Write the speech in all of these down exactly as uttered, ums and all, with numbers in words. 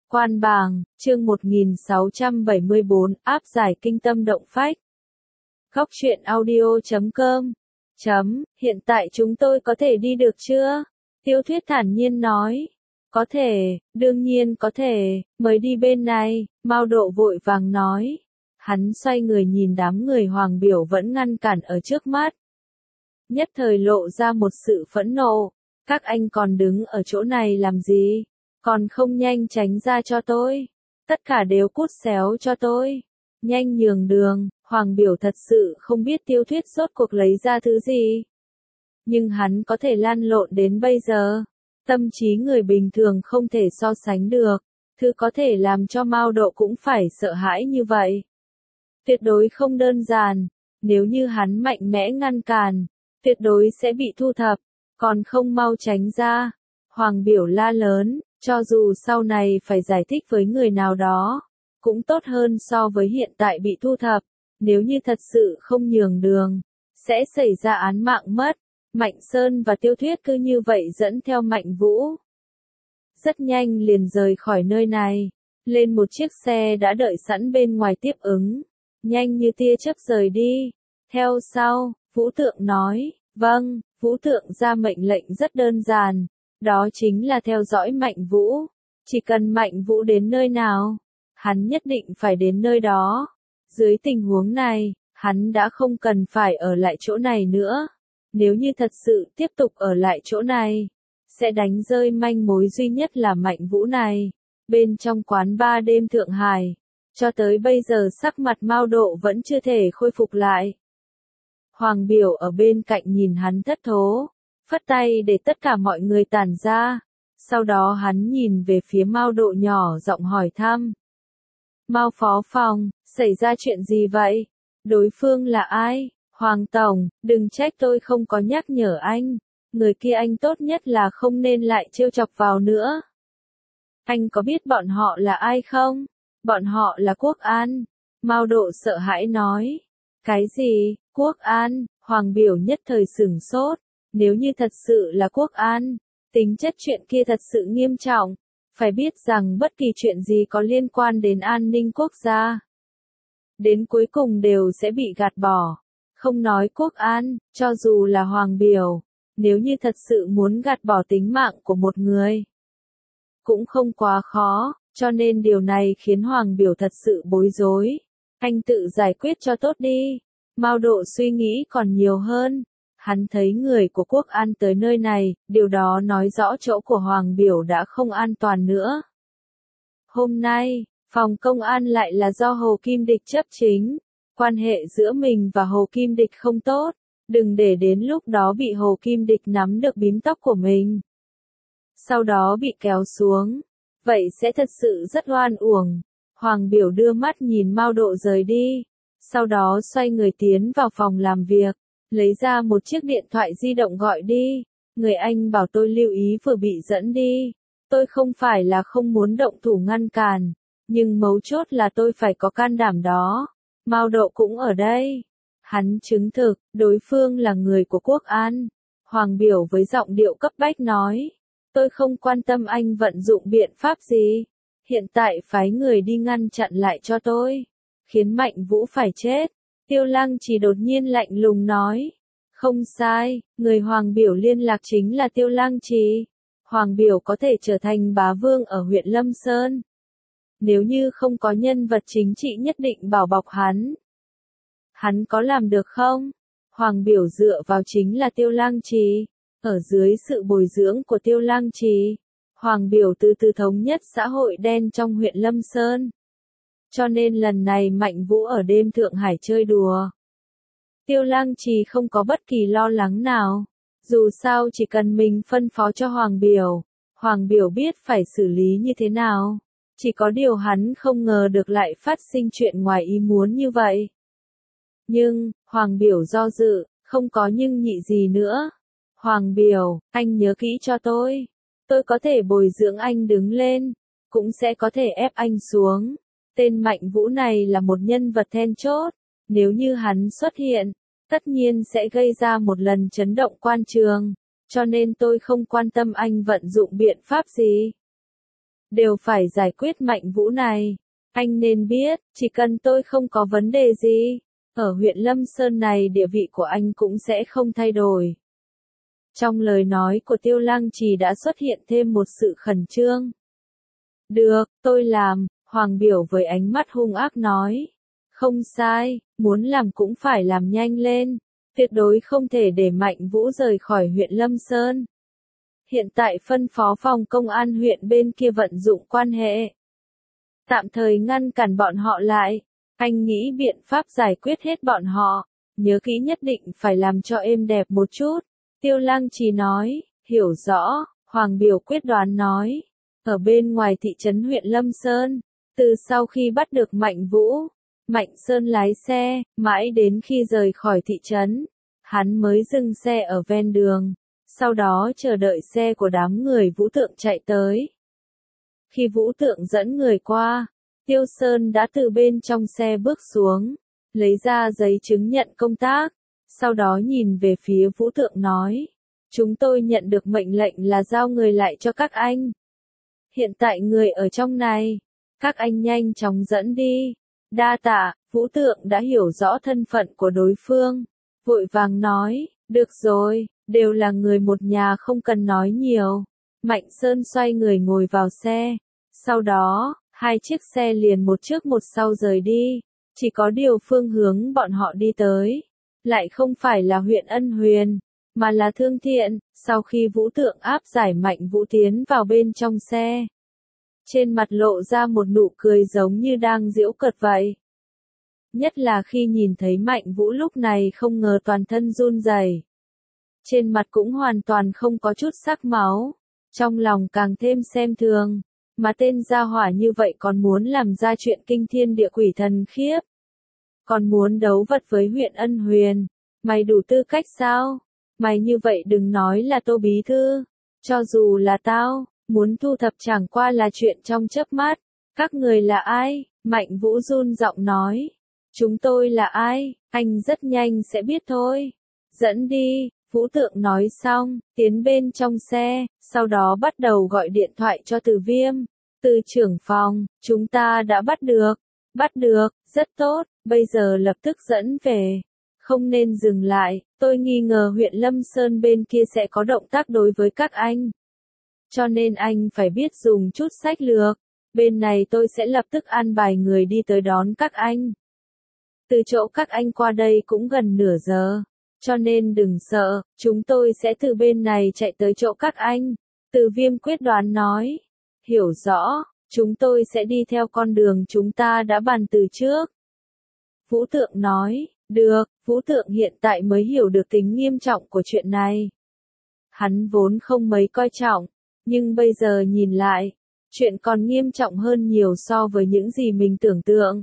Quan bàng, chương một nghìn sáu trăm bảy mươi bốn, áp giải kinh tâm động phách. Góc truyện audio chấm com. Chấm, hiện tại chúng tôi có thể đi được chưa? Tiêu Thuyết thản nhiên nói. Có thể, đương nhiên có thể, mới đi bên này, Mao Độ vội vàng nói. Hắn xoay người nhìn đám người Hoàng Biểu vẫn ngăn cản ở trước mắt. Nhất thời lộ ra một sự phẫn nộ. Các anh còn đứng ở chỗ này làm gì? Còn không nhanh tránh ra cho tôi. Tất cả đều cút xéo cho tôi. Nhanh nhường đường. Hoàng Biểu thật sự không biết Tiêu Thuyết rốt cuộc lấy ra thứ gì. Nhưng hắn có thể lan lộn đến bây giờ. Tâm trí người bình thường không thể so sánh được. Thứ có thể làm cho Mao Độ cũng phải sợ hãi như vậy. Tuyệt đối không đơn giản. Nếu như hắn mạnh mẽ ngăn cản, tuyệt đối sẽ bị thu thập. Còn không mau tránh ra. Hoàng Biểu la lớn, cho dù sau này phải giải thích với người nào đó, cũng tốt hơn so với hiện tại bị thu thập. Nếu như thật sự không nhường đường, sẽ xảy ra án mạng mất. Mạnh Sơn và Tiêu Thuyết cứ như vậy dẫn theo Mạnh Vũ. Rất nhanh liền rời khỏi nơi này, lên một chiếc xe đã đợi sẵn bên ngoài tiếp ứng. Nhanh như tia chớp rời đi. Theo sau, Vũ Thượng nói, vâng, Vũ Thượng ra mệnh lệnh rất đơn giản. Đó chính là theo dõi Mạnh Vũ. Chỉ cần Mạnh Vũ đến nơi nào, hắn nhất định phải đến nơi đó. Dưới tình huống này, hắn đã không cần phải ở lại chỗ này nữa. Nếu như thật sự tiếp tục ở lại chỗ này, sẽ đánh rơi manh mối duy nhất là Mạnh Vũ này. Bên trong quán ba đêm Thượng Hải, cho tới bây giờ sắc mặt Mao Độ vẫn chưa thể khôi phục lại. Hoàng Biểu ở bên cạnh nhìn hắn thất thố, phất tay để tất cả mọi người tản ra. Sau đó hắn nhìn về phía Mao Độ nhỏ giọng hỏi thăm. Mao phó phòng, xảy ra chuyện gì vậy? Đối phương là ai? Hoàng Tổng, đừng trách tôi không có nhắc nhở anh. Người kia anh tốt nhất là không nên lại trêu chọc vào nữa. Anh có biết bọn họ là ai không? Bọn họ là Quốc An. Mao Độ sợ hãi nói. Cái gì? Quốc An? Hoàng Biểu nhất thời sửng sốt. Nếu như thật sự là Quốc An, tính chất chuyện kia thật sự nghiêm trọng. Phải biết rằng bất kỳ chuyện gì có liên quan đến an ninh quốc gia, đến cuối cùng đều sẽ bị gạt bỏ. Không nói Quốc An, cho dù là Hoàng Biểu, nếu như thật sự muốn gạt bỏ tính mạng của một người, cũng không quá khó, cho nên điều này khiến Hoàng Biểu thật sự bối rối. Anh tự giải quyết cho tốt đi. Mao Độ suy nghĩ còn nhiều hơn. Hắn thấy người của Quốc An tới nơi này, điều đó nói rõ chỗ của Hoàng Biểu đã không an toàn nữa. Hôm nay, phòng công an lại là do Hồ Kim Địch chấp chính. Quan hệ giữa mình và Hồ Kim Địch không tốt. Đừng để đến lúc đó bị Hồ Kim Địch nắm được bím tóc của mình, sau đó bị kéo xuống. Vậy sẽ thật sự rất oan uổng. Hoàng Biểu đưa mắt nhìn Mao Độ rời đi. Sau đó xoay người tiến vào phòng làm việc. Lấy ra một chiếc điện thoại di động gọi đi. Người anh bảo tôi lưu ý vừa bị dẫn đi. Tôi không phải là không muốn động thủ ngăn cản, nhưng mấu chốt là tôi phải có can đảm đó. Mao Độ cũng ở đây. Hắn chứng thực, đối phương là người của Quốc An. Hoàng Biểu với giọng điệu cấp bách nói. Tôi không quan tâm anh vận dụng biện pháp gì. Hiện tại phái người đi ngăn chặn lại cho tôi. Khiến Mạnh Vũ phải chết. Tiêu Lăng chỉ đột nhiên lạnh lùng nói. Không sai, người Hoàng Biểu liên lạc chính là Tiêu Lăng Trì. Hoàng Biểu có thể trở thành bá vương ở huyện Lâm Sơn. Nếu như không có nhân vật chính trị nhất định bảo bọc hắn, hắn có làm được không? Hoàng Biểu dựa vào chính là Tiêu Lăng Trì. Ở dưới sự bồi dưỡng của Tiêu Lăng Trì, Hoàng Biểu từ từ thống nhất xã hội đen trong huyện Lâm Sơn. Cho nên lần này Mạnh Vũ ở đêm Thượng Hải chơi đùa, Tiêu Lăng Trì không có bất kỳ lo lắng nào. Dù sao chỉ cần mình phân phó cho Hoàng Biểu, Hoàng Biểu biết phải xử lý như thế nào. Chỉ có điều hắn không ngờ được lại phát sinh chuyện ngoài ý muốn như vậy. Nhưng, Hoàng Biểu do dự, không có nhưng nhị gì nữa. Hoàng Biểu, anh nhớ kỹ cho tôi. Tôi có thể bồi dưỡng anh đứng lên, cũng sẽ có thể ép anh xuống. Tên Mạnh Vũ này là một nhân vật then chốt. Nếu như hắn xuất hiện, tất nhiên sẽ gây ra một lần chấn động quan trường. Cho nên tôi không quan tâm anh vận dụng biện pháp gì. đều phải giải quyết Mạnh Vũ này. Anh nên biết, chỉ cần tôi không có vấn đề gì, ở huyện Lâm Sơn này địa vị của anh cũng sẽ không thay đổi. Trong lời nói của Tiêu Lăng Trì đã xuất hiện thêm một sự khẩn trương. Được, tôi làm, Hoàng Biểu với ánh mắt hung ác nói. Không sai, muốn làm cũng phải làm nhanh lên, tuyệt đối không thể để Mạnh Vũ rời khỏi huyện Lâm Sơn. Hiện tại phân phó phòng công an huyện bên kia vận dụng quan hệ, tạm thời ngăn cản bọn họ lại, anh nghĩ biện pháp giải quyết hết bọn họ, nhớ kỹ nhất định phải làm cho êm đẹp một chút. Tiêu Lăng Trì nói, hiểu rõ, Hoàng Biểu quyết đoán nói, ở bên ngoài thị trấn huyện Lâm Sơn, từ sau khi bắt được Mạnh Vũ, Mạnh Sơn lái xe, mãi đến khi rời khỏi thị trấn, hắn mới dừng xe ở ven đường, sau đó chờ đợi xe của đám người Vũ Tượng chạy tới. Khi Vũ Tượng dẫn người qua, Tiêu Sơn đã từ bên trong xe bước xuống, lấy ra giấy chứng nhận công tác, sau đó nhìn về phía Vũ Tượng nói, chúng tôi nhận được mệnh lệnh là giao người lại cho các anh. Hiện tại người ở trong này, các anh nhanh chóng dẫn đi. Đa tạ, Vũ Tượng đã hiểu rõ thân phận của đối phương, vội vàng nói, được rồi, đều là người một nhà không cần nói nhiều. Mạnh Sơn xoay người ngồi vào xe, sau đó, hai chiếc xe liền một trước một sau rời đi, chỉ có điều phương hướng bọn họ đi tới, lại không phải là huyện Ân Huyền, mà là Thương Thiện. Sau khi Vũ Tượng áp giải Mạnh Vũ tiến vào bên trong xe, trên mặt lộ ra một nụ cười giống như đang giễu cợt vậy. Nhất là khi nhìn thấy Mạnh Vũ lúc này không ngờ toàn thân run rẩy, trên mặt cũng hoàn toàn không có chút sắc máu, trong lòng càng thêm xem thường, mà tên gia hỏa như vậy còn muốn làm ra chuyện kinh thiên địa quỷ thần khiếp. Còn muốn đấu vật với huyện Ân Huyền, mày đủ tư cách sao? Mày như vậy đừng nói là Tô bí thư, cho dù là tao, muốn thu thập chẳng qua là chuyện trong chớp mắt. Các người là ai? Mạnh Vũ run giọng nói. Chúng tôi là ai? Anh rất nhanh sẽ biết thôi. Dẫn đi, Vũ Tượng nói xong, tiến bên trong xe, sau đó bắt đầu gọi điện thoại cho Từ Viêm. Từ trưởng phòng, chúng ta đã bắt được. Bắt được, rất tốt, bây giờ lập tức dẫn về. Không nên dừng lại, tôi nghi ngờ huyện Lâm Sơn bên kia sẽ có động tác đối với các anh. Cho nên anh phải biết dùng chút sách lược. Bên này tôi sẽ lập tức an bài người đi tới đón các anh. Từ chỗ các anh qua đây cũng gần nửa giờ. Cho nên đừng sợ, chúng tôi sẽ từ bên này chạy tới chỗ các anh. Từ Viêm quyết đoán nói. Hiểu rõ, chúng tôi sẽ đi theo con đường chúng ta đã bàn từ trước. Vũ Tượng nói, được, Vũ Tượng hiện tại mới hiểu được tính nghiêm trọng của chuyện này. Hắn vốn không mấy coi trọng, nhưng bây giờ nhìn lại, chuyện còn nghiêm trọng hơn nhiều so với những gì mình tưởng tượng.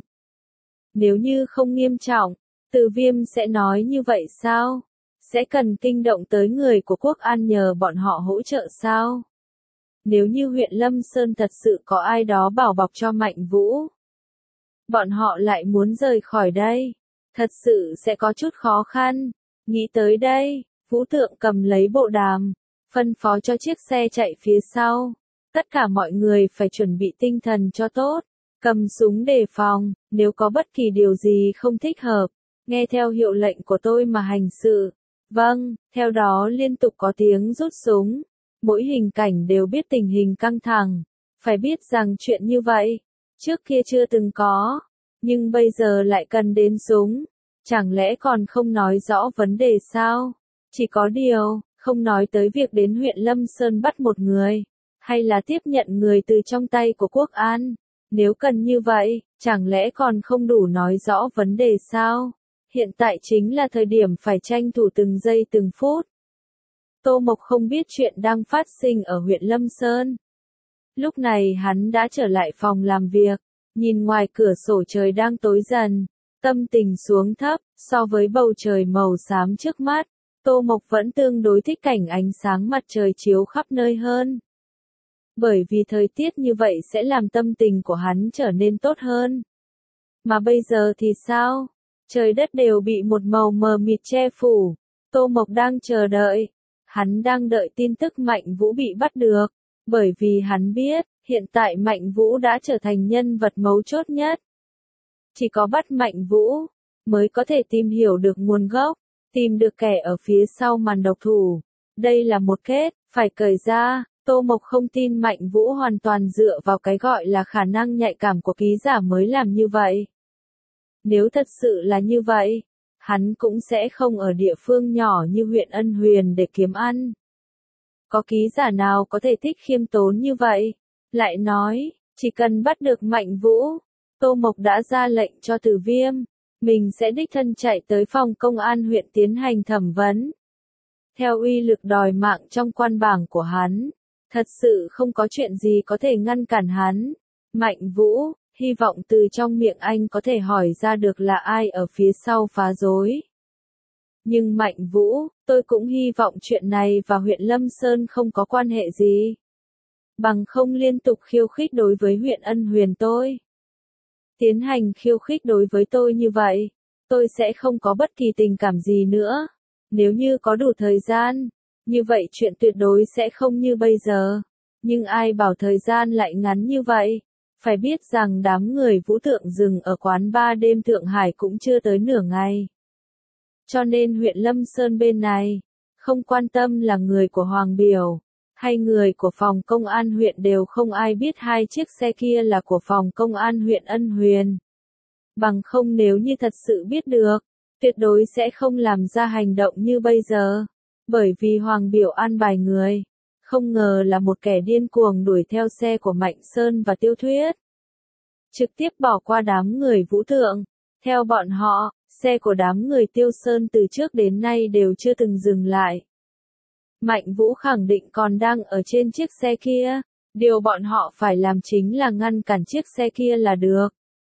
Nếu như không nghiêm trọng, Từ Viêm sẽ nói như vậy sao? Sẽ cần kinh động tới người của Quốc An nhờ bọn họ hỗ trợ sao? Nếu như huyện Lâm Sơn thật sự có ai đó bảo bọc cho Mạnh Vũ, bọn họ lại muốn rời khỏi đây, thật sự sẽ có chút khó khăn. Nghĩ tới đây, Vũ Tượng cầm lấy bộ đàm, phân phó cho chiếc xe chạy phía sau. Tất cả mọi người phải chuẩn bị tinh thần cho tốt, cầm súng đề phòng, nếu có bất kỳ điều gì không thích hợp, nghe theo hiệu lệnh của tôi mà hành sự. Vâng, theo đó liên tục có tiếng rút súng. Mỗi hình cảnh đều biết tình hình căng thẳng. Phải biết rằng chuyện như vậy, trước kia chưa từng có, nhưng bây giờ lại cần đến súng. Chẳng lẽ còn không nói rõ vấn đề sao? Chỉ có điều, không nói tới việc đến huyện Lâm Sơn bắt một người, hay là tiếp nhận người từ trong tay của Quốc An. Nếu cần như vậy, chẳng lẽ còn không đủ nói rõ vấn đề sao? Hiện tại chính là thời điểm phải tranh thủ từng giây từng phút. Tô Mộc không biết chuyện đang phát sinh ở huyện Lâm Sơn. Lúc này hắn đã trở lại phòng làm việc, nhìn ngoài cửa sổ trời đang tối dần, tâm tình xuống thấp, so với bầu trời màu xám trước mắt, Tô Mộc vẫn tương đối thích cảnh ánh sáng mặt trời chiếu khắp nơi hơn. Bởi vì thời tiết như vậy sẽ làm tâm tình của hắn trở nên tốt hơn. Mà bây giờ thì sao? Trời đất đều bị một màu mờ mịt che phủ. Tô Mộc đang chờ đợi. Hắn đang đợi tin tức Mạnh Vũ bị bắt được. Bởi vì hắn biết, Hiện tại Mạnh Vũ đã trở thành nhân vật mấu chốt nhất. Chỉ có bắt Mạnh Vũ, mới có thể tìm hiểu được nguồn gốc, tìm được kẻ ở phía sau màn độc thủ. Đây là một kết, phải cởi ra. Tô Mộc không tin Mạnh Vũ hoàn toàn dựa vào cái gọi là khả năng nhạy cảm của ký giả mới làm như vậy. Nếu thật sự là như vậy, hắn cũng sẽ không ở địa phương nhỏ như huyện Ân Huyền để kiếm ăn. Có ký giả nào có thể thích khiêm tốn như vậy? Lại nói, chỉ cần bắt được Mạnh Vũ, Tô Mộc đã ra lệnh cho Từ Viêm, mình sẽ đích thân chạy tới phòng công an huyện tiến hành thẩm vấn. Theo uy lực đòi mạng trong quan bảng của hắn, thật sự không có chuyện gì có thể ngăn cản hắn. Mạnh Vũ, hy vọng từ trong miệng anh có thể hỏi ra được là ai ở phía sau phá rối. Nhưng Mạnh Vũ, tôi cũng hy vọng chuyện này và huyện Lâm Sơn không có quan hệ gì. Bằng không liên tục khiêu khích đối với huyện Ân Huyền tôi. Tiến hành khiêu khích đối với tôi như vậy, tôi sẽ không có bất kỳ tình cảm gì nữa. Nếu như có đủ thời gian, như vậy chuyện tuyệt đối sẽ không như bây giờ. Nhưng ai bảo thời gian lại ngắn như vậy? Phải biết rằng đám người Vũ Thượng dừng ở quán ba đêm Thượng Hải cũng chưa tới nửa ngày. Cho nên huyện Lâm Sơn bên này, không quan tâm là người của Hoàng Biểu, hay người của phòng công an huyện đều không ai biết hai chiếc xe kia là của phòng công an huyện Ân Huyền. Bằng không nếu như thật sự biết được, tuyệt đối sẽ không làm ra hành động như bây giờ. Bởi vì Hoàng Biểu an bài người, không ngờ là một kẻ điên cuồng đuổi theo xe của Mạnh Sơn và Tiêu Thuyết. Trực tiếp bỏ qua đám người Vũ Thượng. Theo bọn họ, xe của đám người Tiêu Sơn từ trước đến nay đều chưa từng dừng lại. Mạnh Vũ khẳng định còn đang ở trên chiếc xe kia. Điều bọn họ phải làm chính là ngăn cản chiếc xe kia là được.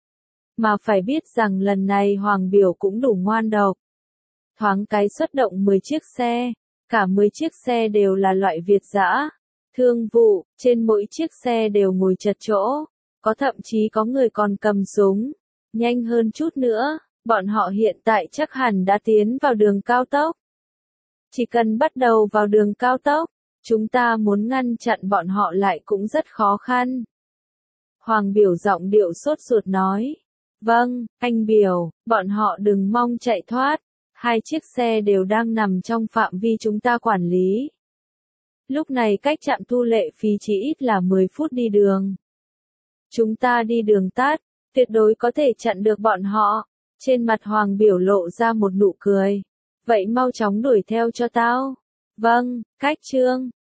Mà phải biết rằng lần này Hoàng Biểu cũng đủ ngoan độc. Thoáng cái xuất động mười chiếc xe. Cả mười chiếc xe đều là loại Việt dã. Thương vụ, trên mỗi chiếc xe đều ngồi chật chỗ. Có thậm chí có người còn cầm súng. Nhanh hơn chút nữa, bọn họ hiện tại chắc hẳn đã tiến vào đường cao tốc. Chỉ cần bắt đầu vào đường cao tốc, chúng ta muốn ngăn chặn bọn họ lại cũng rất khó khăn. Hoàng Biểu giọng điệu sốt ruột nói. Vâng, anh Biểu, bọn họ đừng mong chạy thoát. Hai chiếc xe đều đang nằm trong phạm vi chúng ta quản lý. Lúc này cách trạm thu lệ phí chỉ ít là mười phút đi đường. Chúng ta đi đường tắt, tuyệt đối có thể chặn được bọn họ. Trên mặt Hoàng Biểu lộ ra một nụ cười. Vậy mau chóng đuổi theo cho tao. Vâng, Cách Trương.